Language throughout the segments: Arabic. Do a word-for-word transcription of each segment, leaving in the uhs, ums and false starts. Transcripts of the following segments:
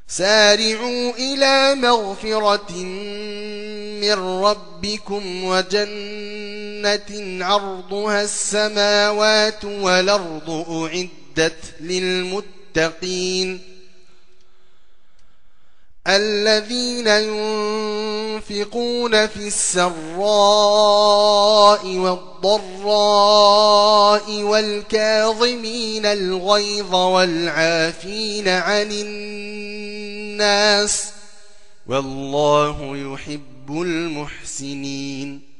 سارعوا إلى مغفرة من ربكم وجنة عرضها السماوات والأرض أعدت للمتقين الذين ينفقون في السراء والضراء والكاظمين الغيظ والعافين عن الناس والله يحب المحسنين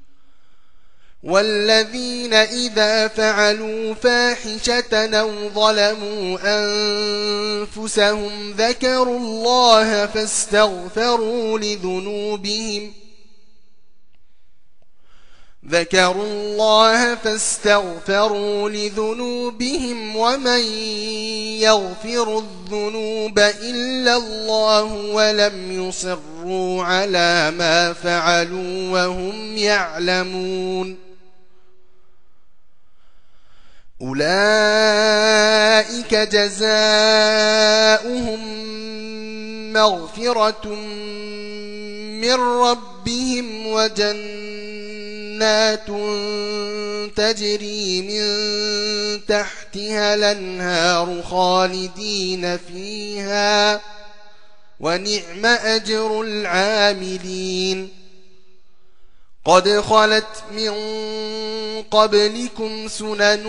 والذين إذا فعلوا فاحشة أو ظلموا أنفسهم ذكروا الله فاستغفروا لذنوبهم ذكروا الله فاستغفروا لذنوبهم ومن يغفر الذنوب إلا الله ولم يصروا على ما فعلوا وهم يعلمون أولئك جزاؤهم مغفرة من ربهم وجنات تجري من تحتها الأنهار خالدين فيها ونعم أجر العاملين قد خلت من قبلكم سنن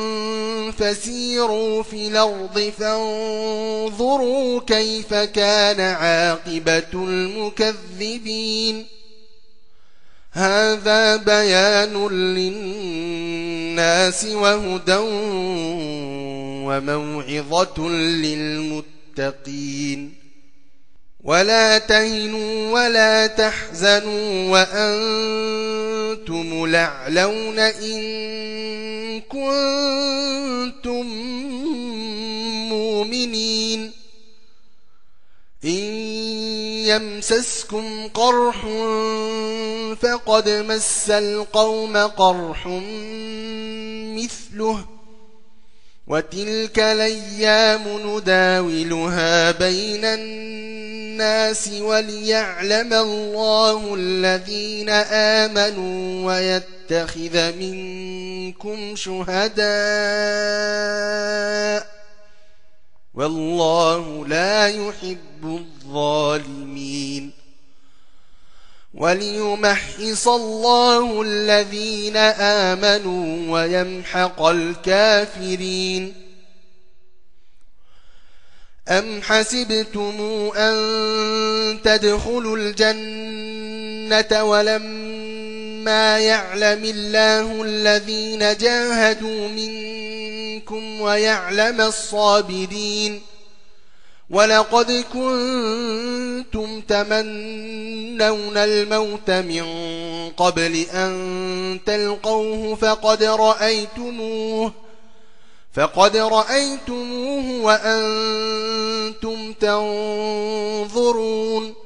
فسيروا في الأرض فانظروا كيف كان عاقبة المكذبين هذا بيان للناس وهدى وموعظة للمتقين ولا تهنوا ولا تحزنوا وأنتم الأعلون إن كنتم مؤمنين إن يمسسكم قرح فقد مس القوم قرح مثله وتلك الأيام نداولها بين الناس وليعلم الله الذين آمنوا ويتخذ منكم شهداء والله لا يحب الظالمين وليمحص الله الذين آمنوا ويمحق الكافرين أم حسبتم أن تدخلوا الجنة ولما يعلم الله الذين جاهدوا منكم ويعلم الصابرين ولقد كنتم تمنون الموت من قبل أن تلقوه فقد رأيتموه فقد رأيتموه وأنتم تنظرون